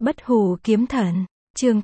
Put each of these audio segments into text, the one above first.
Bất hủ kiếm thần, chương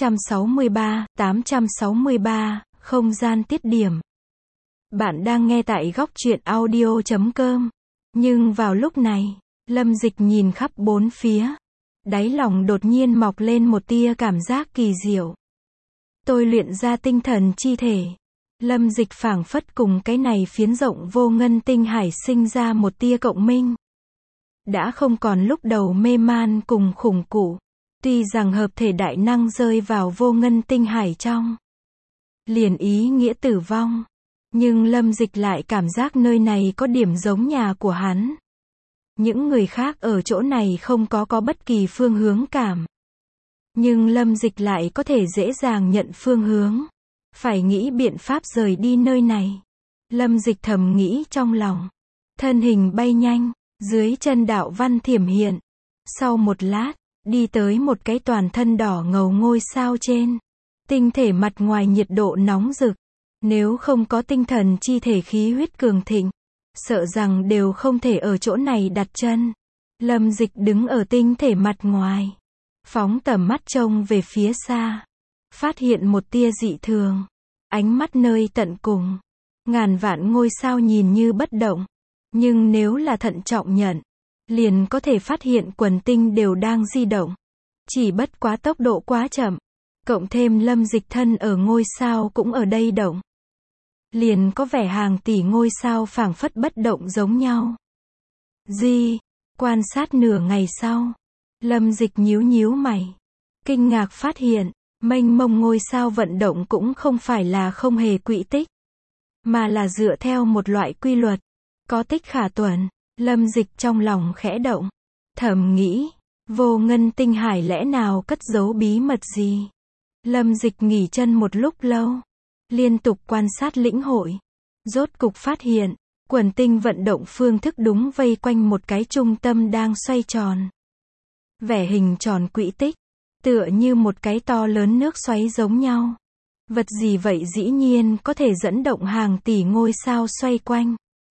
863, không gian tiết điểm. Bạn đang nghe tại góc truyện audio.com. Nhưng vào lúc này, Lâm Dịch nhìn khắp bốn phía. Đáy lòng đột nhiên mọc lên một tia cảm giác kỳ diệu. Tôi luyện ra tinh thần chi thể. Lâm Dịch phảng phất cùng cái này phiến rộng vô ngân tinh hải sinh ra một tia cộng minh. Đã không còn lúc đầu mê man cùng khủng cụ. Tuy rằng hợp thể đại năng rơi vào vô ngân tinh hải trong liền ý nghĩa tử vong, nhưng Lâm Dịch lại cảm giác nơi này có điểm giống nhà của hắn. Những người khác ở chỗ này không có bất kỳ phương hướng cảm. Nhưng Lâm Dịch lại có thể dễ dàng nhận phương hướng. Phải nghĩ biện pháp rời đi nơi này. Lâm Dịch thầm nghĩ trong lòng. Thân hình bay nhanh, dưới chân đạo văn thiểm hiện. Sau một lát, đi tới một cái toàn thân đỏ ngầu ngôi sao trên. Tinh thể mặt ngoài nhiệt độ nóng rực. Nếu không có tinh thần chi thể khí huyết cường thịnh, sợ rằng đều không thể ở chỗ này đặt chân. Lâm Dịch đứng ở tinh thể mặt ngoài. Phóng tầm mắt trông về phía xa. Phát hiện một tia dị thường. Ánh mắt nơi tận cùng. Ngàn vạn ngôi sao nhìn như bất động. Nhưng nếu là thận trọng nhận, liền có thể phát hiện quần tinh đều đang di động. Chỉ bất quá tốc độ quá chậm. Cộng thêm Lâm Dịch thân ở ngôi sao cũng ở đây động. Liền có vẻ hàng tỷ ngôi sao phảng phất bất động giống nhau. Quan sát nửa ngày sau. Lâm Dịch nhíu nhíu mày. Kinh ngạc phát hiện, mênh mông ngôi sao vận động cũng không phải là không hề quỹ tích. Mà là dựa theo một loại quy luật. Có tích khả tuần. Lâm Dịch trong lòng khẽ động. Thầm nghĩ, vô ngân tinh hải lẽ nào cất giấu bí mật gì? Lâm Dịch nghỉ chân một lúc lâu. Liên tục quan sát lĩnh hội. Rốt cục phát hiện, quần tinh vận động phương thức đúng vây quanh một cái trung tâm đang xoay tròn. Vẻ hình tròn quỹ tích, tựa như một cái to lớn nước xoáy giống nhau. Vật gì vậy dĩ nhiên có thể dẫn động hàng tỷ ngôi sao xoay quanh.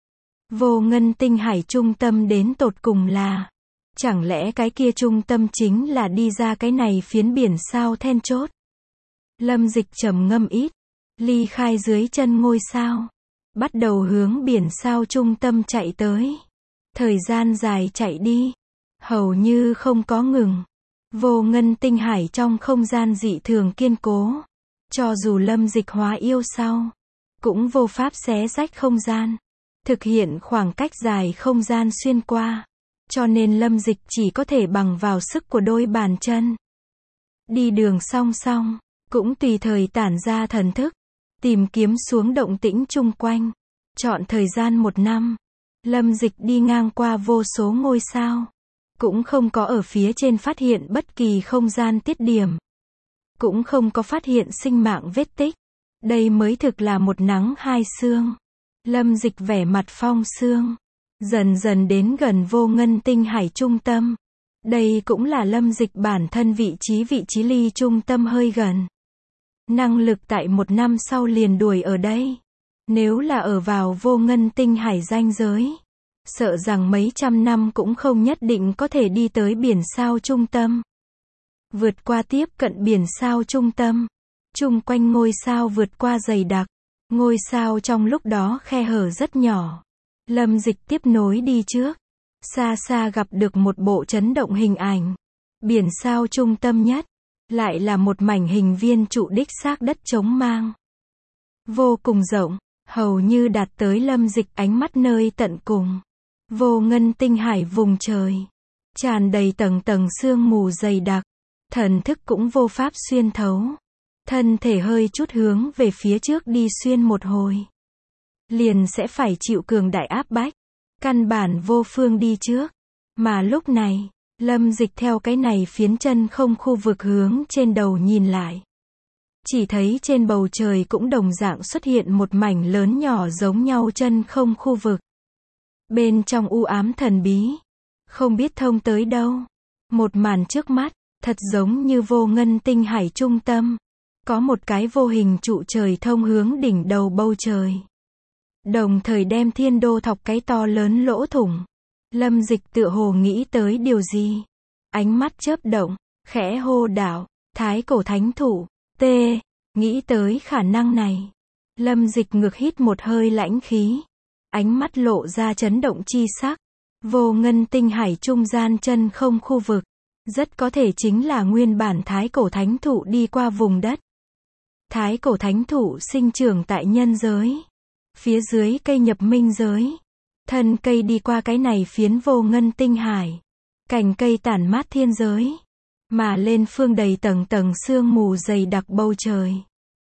Vô ngân tinh hải trung tâm đến tột cùng là, chẳng lẽ cái kia trung tâm chính là đi ra cái này phiến biển sao then chốt? Lâm Dịch trầm ngâm ít, ly khai dưới chân ngôi sao, bắt đầu hướng biển sao trung tâm chạy tới. Thời gian dài chạy đi, hầu như không có ngừng. Vô ngân tinh hải trong không gian dị thường kiên cố. Cho dù Lâm Dịch hóa yêu sau, cũng vô pháp xé rách không gian. Thực hiện khoảng cách dài không gian xuyên qua. Cho nên Lâm Dịch chỉ có thể bằng vào sức của đôi bàn chân. Đi đường song song, cũng tùy thời tản ra thần thức. Tìm kiếm xuống động tĩnh chung quanh. Chọn thời gian 1 năm. Lâm Dịch đi ngang qua vô số ngôi sao. Cũng không có ở phía trên phát hiện bất kỳ không gian tiết điểm. Cũng không có phát hiện sinh mạng vết tích. Đây mới thực là một nắng hai sương. Lâm Dịch vẻ mặt phong sương. Dần dần đến gần vô ngân tinh hải trung tâm. Đây cũng là Lâm Dịch bản thân vị trí ly trung tâm hơi gần. Năng lực tại 1 năm sau liền đuổi ở đây. Nếu là ở vào vô ngân tinh hải ranh giới, sợ rằng mấy trăm năm cũng không nhất định có thể đi tới biển sao trung tâm. Vượt qua tiếp cận biển sao trung tâm. Chung quanh ngôi sao vượt qua dày đặc. Ngôi sao trong lúc đó khe hở rất nhỏ. Lâm Dịch tiếp nối đi trước. Xa xa gặp được một bộ chấn động hình ảnh. Biển sao trung tâm nhất. Lại là một mảnh hình viên trụ đích xác đất trống mang. Vô cùng rộng. Hầu như đạt tới Lâm Dịch ánh mắt nơi tận cùng. Vô ngân tinh hải vùng trời. Tràn đầy tầng tầng sương mù dày đặc. Thần thức cũng vô pháp xuyên thấu. Thân thể hơi chút hướng về phía trước đi xuyên một hồi. Liền sẽ phải chịu cường đại áp bách. Căn bản vô phương đi trước. Mà lúc này, Lâm Dịch theo cái này phiến chân không khu vực hướng trên đầu nhìn lại. Chỉ thấy trên bầu trời cũng đồng dạng xuất hiện một mảnh lớn nhỏ giống nhau chân không khu vực. Bên trong u ám thần bí. Không biết thông tới đâu. Một màn trước mắt, thật giống như vô ngân tinh hải trung tâm. Có một cái vô hình trụ trời thông hướng đỉnh đầu bầu trời. Đồng thời đem thiên đô thọc cái to lớn lỗ thủng. Lâm Dịch tựa hồ nghĩ tới điều gì. Ánh mắt chớp động, khẽ hô đạo, thái cổ thánh thụ, t, nghĩ tới khả năng này. Lâm Dịch ngược hít một hơi lãnh khí, ánh mắt lộ ra chấn động chi sắc. Vô ngân tinh hải trung gian chân không khu vực, rất có thể chính là nguyên bản thái cổ thánh thụ đi qua vùng đất. Thái cổ thánh thụ sinh trưởng tại nhân giới, phía dưới cây nhập minh giới. Thân cây đi qua cái này phiến vô ngân tinh hải, cành cây tản mát thiên giới, mà lên phương đầy tầng tầng sương mù dày đặc bầu trời.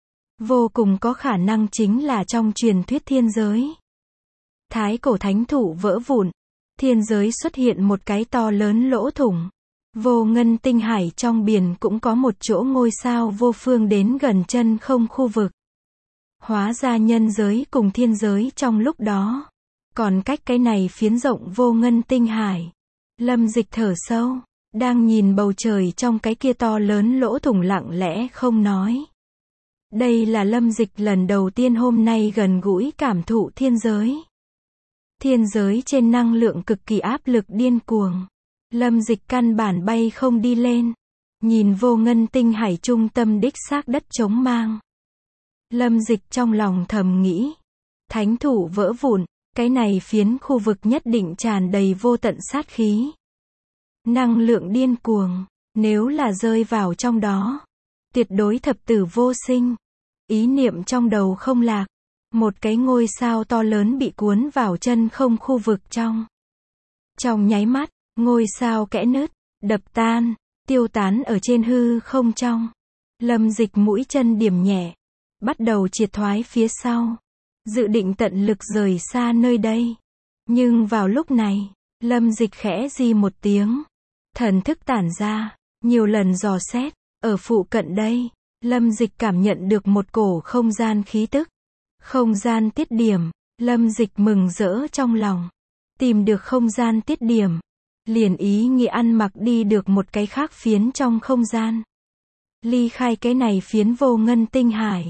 Vô cùng có khả năng chính là trong truyền thuyết thiên giới. Thái cổ thánh thụ vỡ vụn, thiên giới xuất hiện một cái to lớn lỗ thủng. Vô ngân tinh hải trong biển cũng có một chỗ ngôi sao vô phương đến gần chân không khu vực. Hóa ra nhân giới cùng thiên giới trong lúc đó còn cách cái này phiến rộng vô ngân tinh hải. Lâm Dịch thở sâu, đang nhìn bầu trời trong cái kia to lớn lỗ thủng lặng lẽ không nói. Đây là Lâm Dịch lần đầu tiên hôm nay gần gũi cảm thụ thiên giới. Thiên giới trên năng lượng cực kỳ áp lực điên cuồng. Lâm Dịch căn bản bay không đi lên. Nhìn vô ngân tinh hải trung tâm đích xác đất trống mang. Lâm Dịch trong lòng thầm nghĩ. Thánh thụ vỡ vụn, cái này phiến khu vực nhất định tràn đầy vô tận sát khí. Năng lượng điên cuồng, nếu là rơi vào trong đó, tuyệt đối thập tử vô sinh. Ý niệm trong đầu không lạc. Một cái ngôi sao to lớn bị cuốn vào chân không khu vực trong. Trong nháy mắt, ngôi sao kẽ nứt, đập tan, tiêu tán ở trên hư không trong. Lâm Dịch mũi chân điểm nhẹ, bắt đầu triệt thoái phía sau, dự định tận lực rời xa nơi đây. Nhưng vào lúc này, Lâm Dịch khẽ di một tiếng, thần thức tản ra, nhiều lần dò xét, ở phụ cận đây, Lâm Dịch cảm nhận được một cổ không gian khí tức. Không gian tiết điểm, Lâm Dịch mừng rỡ trong lòng. Tìm được không gian tiết điểm, liền ý nghĩa ăn mặc đi được một cái khác phiến trong không gian. Ly khai cái này phiến vô ngân tinh hải.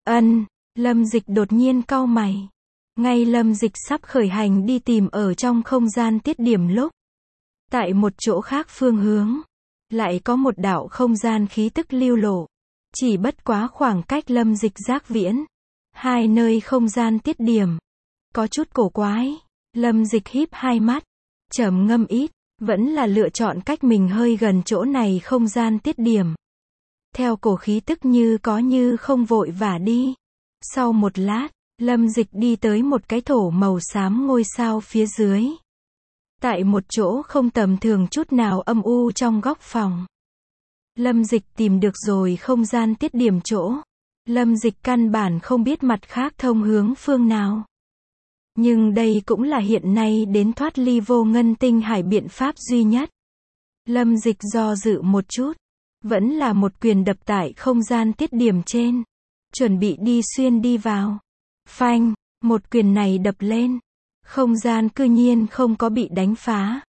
Lâm Dịch đột nhiên cau mày. Ngay Lâm Dịch sắp khởi hành đi tìm ở trong không gian tiết điểm lúc. Tại một chỗ khác phương hướng, lại có một đạo không gian khí tức lưu lộ. Chỉ bất quá khoảng cách Lâm Dịch giác viễn. Hai nơi không gian tiết điểm. Có chút cổ quái. Lâm Dịch híp hai mắt. Trầm ngâm ít. Vẫn là lựa chọn cách mình hơi gần chỗ này không gian tiết điểm. Theo cổ khí tức như có như không vội vã đi. Sau một lát, Lâm Dịch đi tới một cái thổ màu xám ngôi sao phía dưới. Tại một chỗ không tầm thường chút nào âm u trong góc phòng. Lâm Dịch tìm được rồi không gian tiết điểm chỗ. Lâm Dịch căn bản không biết mặt khác thông hướng phương nào. Nhưng đây cũng là hiện nay đến thoát ly vô ngân tinh hải biện pháp duy nhất. Lâm Dịch do dự một chút. Vẫn là một quyền đập tại không gian tiết điểm trên. Chuẩn bị đi xuyên đi vào. Phanh, một quyền này đập lên. Không gian cư nhiên không có bị đánh phá.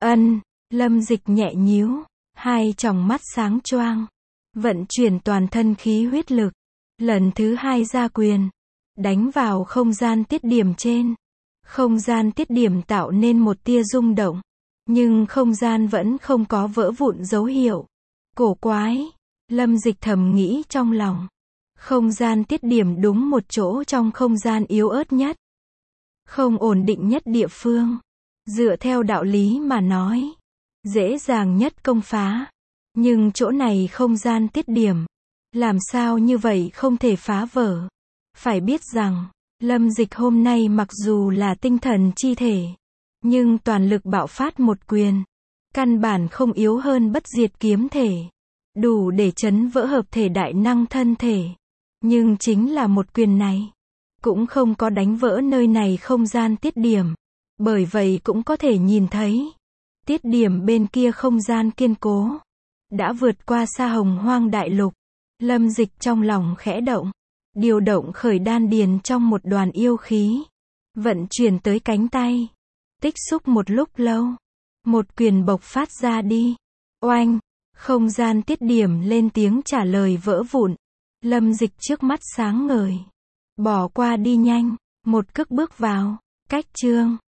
Lâm Dịch nhẹ nhíu. Hai tròng mắt sáng choang. Vận chuyển toàn thân khí huyết lực. Lần thứ hai ra quyền. Đánh vào không gian tiết điểm trên. Không gian tiết điểm tạo nên một tia rung động. Nhưng không gian vẫn không có vỡ vụn dấu hiệu. Cổ quái. Lâm Dịch thầm nghĩ trong lòng. Không gian tiết điểm đúng một chỗ trong không gian yếu ớt nhất. Không ổn định nhất địa phương. Dựa theo đạo lý mà nói. Dễ dàng nhất công phá. Nhưng chỗ này không gian tiết điểm. Làm sao như vậy không thể phá vỡ. Phải biết rằng, Lâm Dịch hôm nay mặc dù là tinh thần chi thể. Nhưng toàn lực bạo phát một quyền. Căn bản không yếu hơn bất diệt kiếm thể. Đủ để chấn vỡ hợp thể đại năng thân thể. Nhưng chính là một quyền này. Cũng không có đánh vỡ nơi này không gian tiết điểm. Bởi vậy cũng có thể nhìn thấy. Tiết điểm bên kia không gian kiên cố. Đã vượt qua xa hồng hoang đại lục. Lâm Dịch trong lòng khẽ động. Điều động khởi đan điền trong một đoàn yêu khí. Vận chuyển tới cánh tay. Tích xúc một lúc lâu. Một quyền bộc phát ra đi. Oanh. Không gian tiết điểm lên tiếng trả lời vỡ vụn. Lâm Dịch trước mắt sáng ngời. Bỏ qua đi nhanh. Một cước bước vào. Cách chương.